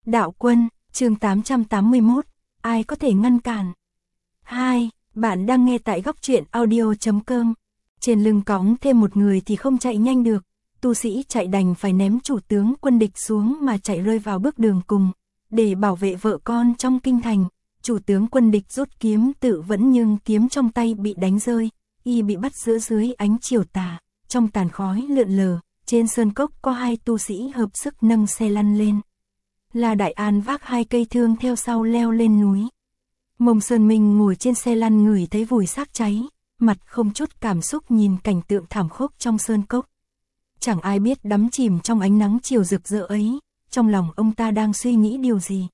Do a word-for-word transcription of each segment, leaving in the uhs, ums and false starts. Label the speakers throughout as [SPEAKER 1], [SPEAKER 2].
[SPEAKER 1] Đạo quân, chương tám trăm tám mươi mốt, ai có thể ngăn cản? hai. Bạn đang nghe tại góc truyện audio chấm com. Trên lưng cõng thêm một người thì không chạy nhanh được, tu sĩ chạy đành phải ném chủ tướng quân địch xuống mà chạy rơi vào bước đường cùng. Để bảo vệ vợ con trong kinh thành, chủ tướng quân địch rút kiếm tự vẫn nhưng kiếm trong tay bị đánh rơi, y bị bắt giữa dưới ánh chiều tà, trong tàn khói lượn lờ. Trên sơn cốc có hai tu sĩ hợp sức nâng xe lăn lên. La Đại An vác hai cây thương theo sau leo lên núi. Mông Sơn Minh ngồi trên xe lăn ngửi thấy vùi xác cháy, mặt không chút cảm xúc nhìn cảnh tượng thảm khốc trong sơn cốc. Chẳng ai biết đắm chìm trong ánh nắng chiều rực rỡ ấy, trong lòng ông ta đang suy nghĩ điều gì.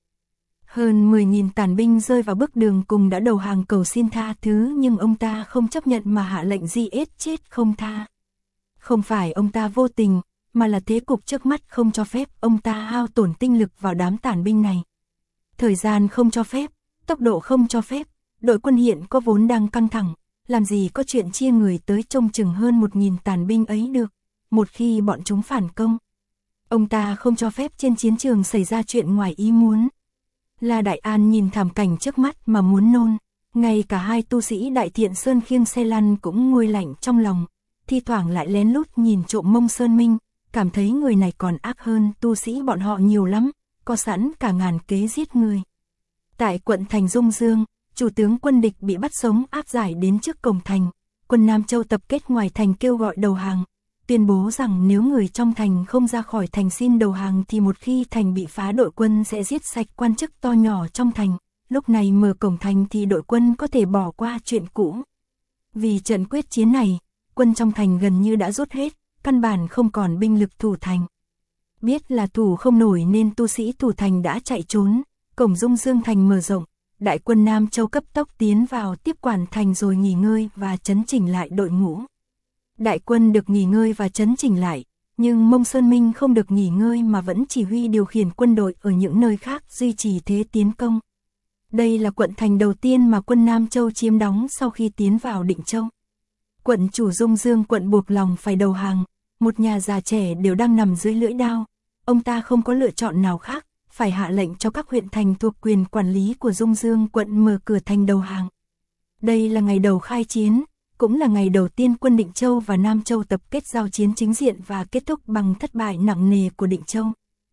[SPEAKER 1] Hơn mười nghìn tàn binh rơi vào bước đường cùng đã đầu hàng cầu xin tha thứ, nhưng ông ta không chấp nhận mà hạ lệnh giết chết không tha. Không phải ông ta vô tình, mà là thế cục trước mắt không cho phép ông ta hao tổn tinh lực vào đám tàn binh này. Thời gian không cho phép, tốc độ không cho phép, đội quân hiện có vốn đang căng thẳng, làm gì có chuyện chia người tới trông chừng hơn một nghìn tàn binh ấy được, một khi bọn chúng phản công. Ông ta không cho phép trên chiến trường xảy ra chuyện ngoài ý muốn. La Đại An nhìn thảm cảnh trước mắt mà muốn nôn, ngay cả hai tu sĩ Đại Thiện Sơn khiêng xe lăn cũng nguôi lạnh trong lòng, thi thoảng lại lén lút nhìn trộm Mông Sơn Minh, cảm thấy người này còn ác hơn tu sĩ bọn họ nhiều lắm, có sẵn cả ngàn kế giết người. Tại quận thành Dung Dương, chủ tướng quân địch bị bắt sống áp giải đến trước cổng thành, quân Nam Châu tập kết ngoài thành kêu gọi đầu hàng, tuyên bố rằng nếu người trong thành không ra khỏi thành xin đầu hàng thì một khi thành bị phá đội quân sẽ giết sạch quan chức to nhỏ trong thành, lúc này mở cổng thành thì đội quân có thể bỏ qua chuyện cũ. Vì trận quyết chiến này, quân trong thành gần như đã rút hết, căn bản không còn binh lực thủ thành. Biết là thủ không nổi nên tu sĩ thủ thành đã chạy trốn, cổng Dung Dương thành mở rộng, đại quân Nam Châu cấp tốc tiến vào tiếp quản thành rồi nghỉ ngơi và chấn chỉnh lại đội ngũ. Đại quân được nghỉ ngơi và chấn chỉnh lại, nhưng Mông Sơn Minh không được nghỉ ngơi mà vẫn chỉ huy điều khiển quân đội ở những nơi khác duy trì thế tiến công. Đây là quận thành đầu tiên mà quân Nam Châu chiếm đóng sau khi tiến vào Định Châu. Quận chủ Dung Dương quận buộc lòng phải đầu hàng, một nhà già trẻ đều đang nằm dưới lưỡi đao, ông ta không có lựa chọn nào khác, phải hạ lệnh cho các huyện thành thuộc quyền quản lý của Dung Dương quận mở cửa thành đầu hàng. Đây là ngày đầu khai chiến, cũng là ngày đầu tiên quân Định Châu và Nam Châu tập kết giao chiến chính diện và kết thúc bằng thất bại nặng nề của Định Châu.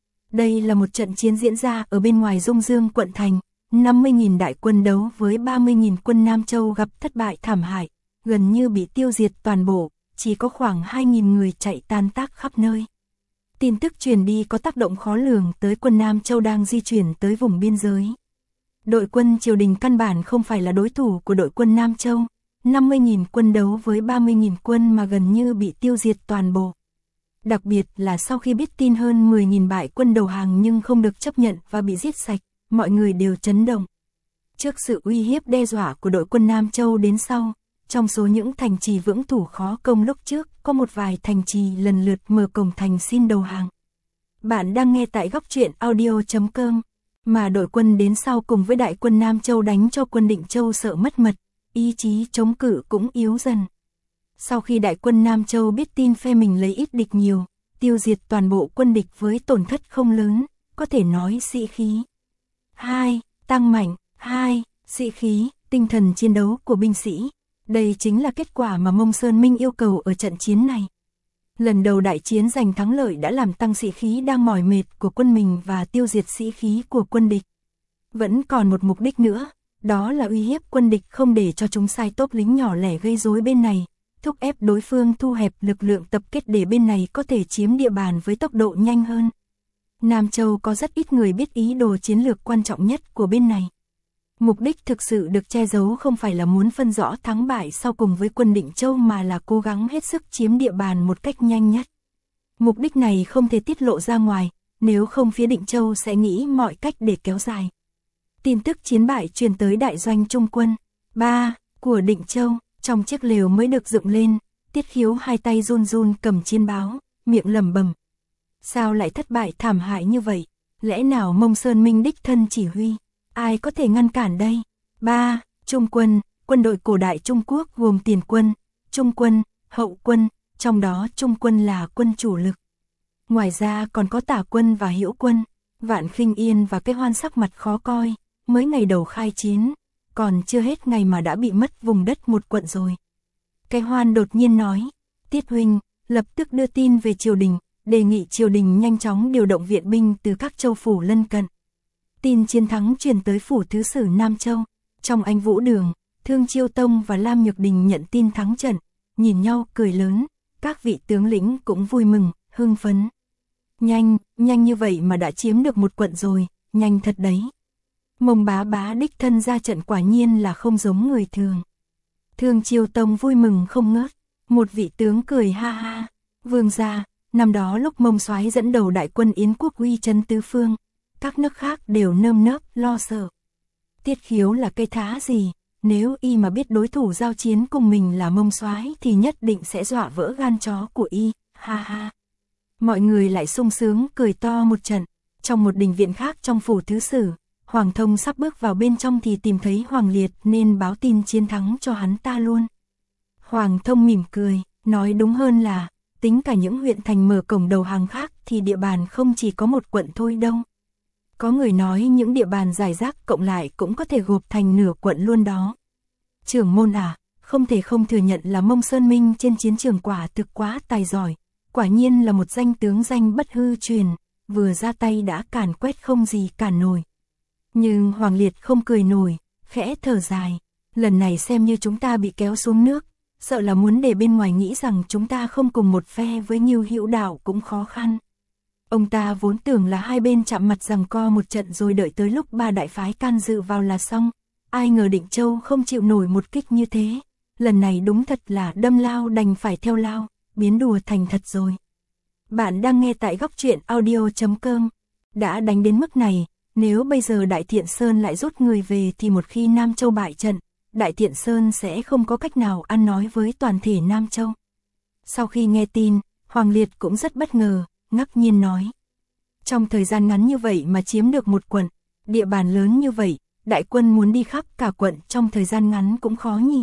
[SPEAKER 1] Đây là một trận chiến diễn ra ở bên ngoài Dung Dương quận thành, năm mươi nghìn đại quân đấu với ba mươi nghìn quân Nam Châu gặp thất bại thảm hại, gần như bị tiêu diệt toàn bộ, chỉ có khoảng hai nghìn người chạy tan tác khắp nơi. Tin tức truyền đi có tác động khó lường tới quân Nam Châu đang di chuyển tới vùng biên giới. Đội quân triều đình căn bản không phải là đối thủ của đội quân Nam Châu, năm mươi nghìn quân đấu với ba mươi nghìn quân mà gần như bị tiêu diệt toàn bộ. Đặc biệt là sau khi biết tin hơn mười nghìn bại quân đầu hàng nhưng không được chấp nhận và bị giết sạch, mọi người đều chấn động. Trước sự uy hiếp đe dọa của đội quân Nam Châu đến sau, trong số những thành trì vững thủ khó công lúc trước, có một vài thành trì lần lượt mở cổng thành xin đầu hàng. Bạn đang nghe tại góc truyện audio chấm com, mà đội quân đến sau cùng với đại quân Nam Châu đánh cho quân Định Châu sợ mất mật, ý chí chống cự cũng yếu dần. Sau khi đại quân Nam Châu biết tin phe mình lấy ít địch nhiều, tiêu diệt toàn bộ quân địch với tổn thất không lớn, có thể nói sĩ khí. hai. Tăng mạnh. hai. Sĩ khí, tinh thần chiến đấu của binh sĩ. Đây chính là kết quả mà Mông Sơn Minh yêu cầu ở trận chiến này. Lần đầu đại chiến giành thắng lợi đã làm tăng sĩ khí đang mỏi mệt của quân mình và tiêu diệt sĩ khí của quân địch. Vẫn còn một mục đích nữa, đó là uy hiếp quân địch không để cho chúng sai tốp lính nhỏ lẻ gây rối bên này, thúc ép đối phương thu hẹp lực lượng tập kết để bên này có thể chiếm địa bàn với tốc độ nhanh hơn. Nam Châu có rất ít người biết ý đồ chiến lược quan trọng nhất của bên này. Mục đích thực sự được che giấu không phải là muốn phân rõ thắng bại sau cùng với quân Định Châu mà là cố gắng hết sức chiếm địa bàn một cách nhanh nhất. Mục đích này không thể tiết lộ ra ngoài, nếu không phía Định Châu sẽ nghĩ mọi cách để kéo dài. Tin tức chiến bại truyền tới đại doanh Trung quân ba của Định Châu, trong chiếc lều mới được dựng lên, Tiết Khiếu hai tay run run cầm chiến báo, miệng lẩm bẩm. Sao lại thất bại thảm hại như vậy? Lẽ nào Mông Sơn Minh đích thân chỉ huy? Ai có thể ngăn cản đây? ba. Trung quân, quân đội cổ đại Trung Quốc gồm tiền quân, trung quân, hậu quân, trong đó trung quân là quân chủ lực. Ngoài ra còn có tả quân và hữu quân. Vạn Khinh Yên và Cái Hoan sắc mặt khó coi, mới ngày đầu khai chiến, còn chưa hết ngày mà đã bị mất vùng đất một quận rồi. Cái Hoan đột nhiên nói, Tiết huynh, lập tức đưa tin về triều đình, đề nghị triều đình nhanh chóng điều động viện binh từ các châu phủ lân cận. Tin chiến thắng truyền tới phủ thứ sử Nam Châu, trong Anh Vũ Đường, Thương Chiêu Tông và Lam Nhược Đình nhận tin thắng trận, nhìn nhau cười lớn, các vị tướng lĩnh cũng vui mừng, hưng phấn. Nhanh, nhanh như vậy mà đã chiếm được một quận rồi, nhanh thật đấy. Mông bá bá đích thân ra trận quả nhiên là không giống người thường. Thương Chiêu Tông vui mừng không ngớt, một vị tướng cười ha ha, vương gia, năm đó lúc Mông soái dẫn đầu đại quân Yến quốc uy chấn tứ phương, các nước khác đều nơm nớp lo sợ. Tiết Khiếu là cây thá gì, nếu y mà biết đối thủ giao chiến cùng mình là Mông soái thì nhất định sẽ dọa vỡ gan chó của y, ha ha. Mọi người lại sung sướng cười to một trận. Trong một đình viện khác trong phủ thứ sử, Hoàng Thông sắp bước vào bên trong thì tìm thấy Hoàng Liệt nên báo tin chiến thắng cho hắn ta luôn. Hoàng Thông mỉm cười, nói đúng hơn là, tính cả những huyện thành mở cổng đầu hàng khác thì địa bàn không chỉ có một quận thôi đâu. Có người nói những địa bàn rải rác cộng lại cũng có thể gộp thành nửa quận luôn đó. Trưởng môn à, không thể không thừa nhận là Mông Sơn Minh trên chiến trường quả thực quá tài giỏi. Quả nhiên là một danh tướng danh bất hư truyền, vừa ra tay đã càn quét không gì cản nổi. Nhưng Hoàng Liệt không cười nổi, khẽ thở dài, lần này xem như chúng ta bị kéo xuống nước, sợ là muốn để bên ngoài nghĩ rằng chúng ta không cùng một phe với Ngưu Hữu Đạo cũng khó khăn. Ông ta vốn tưởng là hai bên chạm mặt giằng co một trận rồi đợi tới lúc ba đại phái can dự vào là xong, ai ngờ Định Châu không chịu nổi một kích như thế, lần này đúng thật là đâm lao đành phải theo lao. Biến đùa thành thật rồi. Bạn đang nghe tại góc truyện audio chấm com. Đã đánh đến mức này, nếu bây giờ Đại Thiện Sơn lại rút người về thì một khi Nam Châu bại trận, Đại Thiện Sơn sẽ không có cách nào ăn nói với toàn thể Nam Châu. Sau khi nghe tin, Hoàng Liệt cũng rất bất ngờ, ngạc nhiên nói. Trong thời gian ngắn như vậy mà chiếm được một quận, địa bàn lớn như vậy, đại quân muốn đi khắp cả quận trong thời gian ngắn cũng khó nhỉ.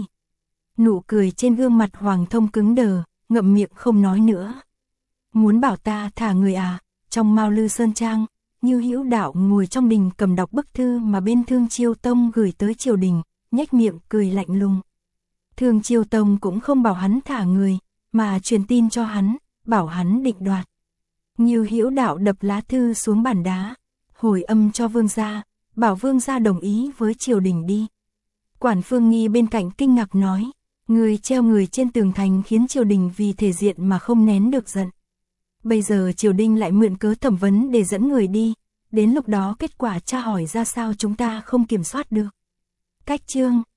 [SPEAKER 1] Nụ cười trên gương mặt Hoàng Thông cứng đờ, ngậm miệng không nói nữa. Muốn bảo ta thả người à? Trong Mao Lư Sơn Trang, Ngưu Hữu Đạo ngồi trong đình cầm đọc bức thư mà bên Thương Chiêu Tông gửi tới triều đình, nhếch miệng cười lạnh lùng. Thương Chiêu Tông cũng không bảo hắn thả người, mà truyền tin cho hắn, bảo hắn định đoạt. Ngưu Hữu Đạo đập lá thư xuống bàn đá, hồi âm cho vương gia, bảo vương gia đồng ý với triều đình đi. Quản Phương Nghi bên cạnh kinh ngạc nói. Người treo người trên tường thành khiến triều đình vì thể diện mà không nén được giận. Bây giờ triều đình lại mượn cớ thẩm vấn để dẫn người đi, đến lúc đó kết quả tra hỏi ra sao chúng ta không kiểm soát được. Cách chương